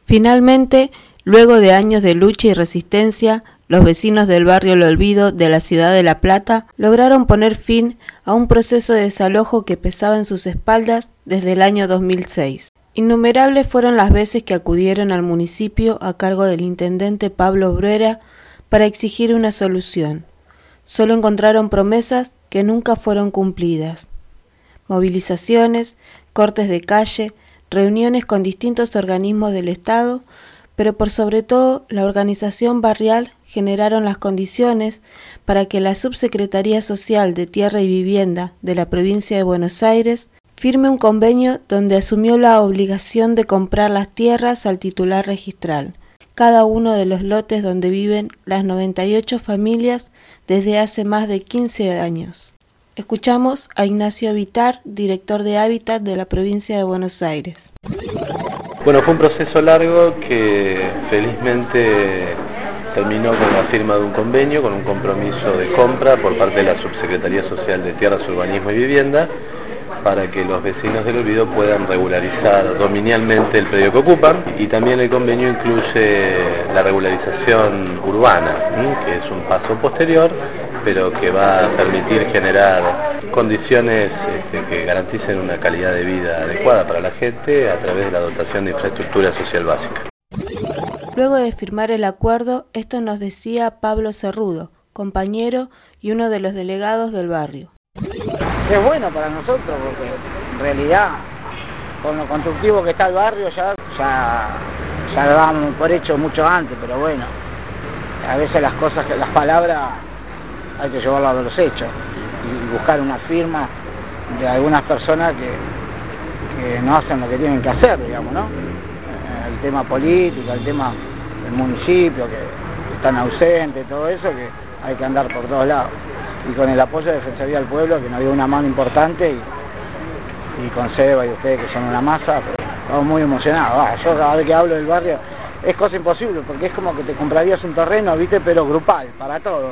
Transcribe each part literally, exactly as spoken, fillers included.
Finalmente, luego de años de lucha y resistencia, los vecinos del barrio El Olvido de la ciudad de La Plata lograron poner fin a un proceso de desalojo que pesaba en sus espaldas desde el año dos mil seis. Innumerables fueron las veces que acudieron al municipio a cargo del intendente Pablo Bruera para exigir una solución. Solo encontraron promesas que nunca fueron cumplidas. Movilizaciones, cortes de calle, reuniones con distintos organismos del Estado, pero por sobre todo la organización barrial generaron las condiciones para que la Subsecretaría Social de Tierra y Vivienda de la provincia de Buenos Aires firme un convenio donde asumió la obligación de comprar las tierras al titular registral, cada uno de los lotes donde viven las noventa y ocho familias desde hace más de quince años. Escuchamos a Ignacio Vitar, director de Hábitat de la provincia de Buenos Aires. Bueno, fue un proceso largo que felizmente terminó con la firma de un convenio, con un compromiso de compra por parte de la Subsecretaría Social de Tierras, Urbanismo y Vivienda, para que los vecinos del Olvido puedan regularizar dominialmente el predio que ocupan, y también el convenio incluye la regularización urbana, que es un paso posterior, pero que va a permitir generar condiciones este, que garanticen una calidad de vida adecuada para la gente a través de la dotación de infraestructura social básica. Luego de firmar el acuerdo, esto nos decía Pablo Cerrudo, compañero y uno de los delegados del barrio. Es bueno para nosotros porque en realidad con lo constructivo que está el barrio ya, ya, ya lo dábamos por hecho mucho antes, pero bueno, a veces las cosas, las palabras hay que llevarlas a los hechos y buscar una firma de algunas personas que, que no hacen lo que tienen que hacer, digamos, ¿no? El tema político, el tema del municipio, que están ausentes, todo eso, que hay que andar por todos lados. Y con el apoyo de Defensoría del Pueblo, que nos dio una mano importante, y, y con Seba y ustedes que son una masa, pero estamos muy emocionados. Ah, yo cada vez que hablo del barrio es cosa imposible, porque es como que te comprarías un terreno, viste, pero grupal, para todo.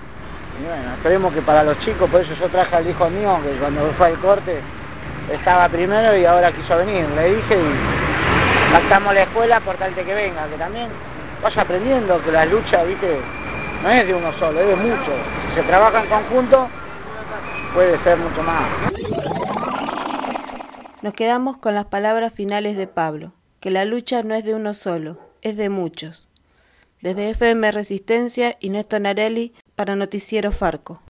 Y bueno, esperemos que para los chicos, por eso yo traje al hijo mío, que cuando fue al corte estaba primero y ahora quiso venir, le dije, y pactamos la escuela por tal de que venga, que también vaya aprendiendo que la lucha, viste, no es de uno solo, es de muchos. Si se trabaja en conjunto, puede ser mucho más. Nos quedamos con las palabras finales de Pablo, que la lucha no es de uno solo, es de muchos. Desde F M Resistencia, Inés Tonarelli, para Noticiero Farco.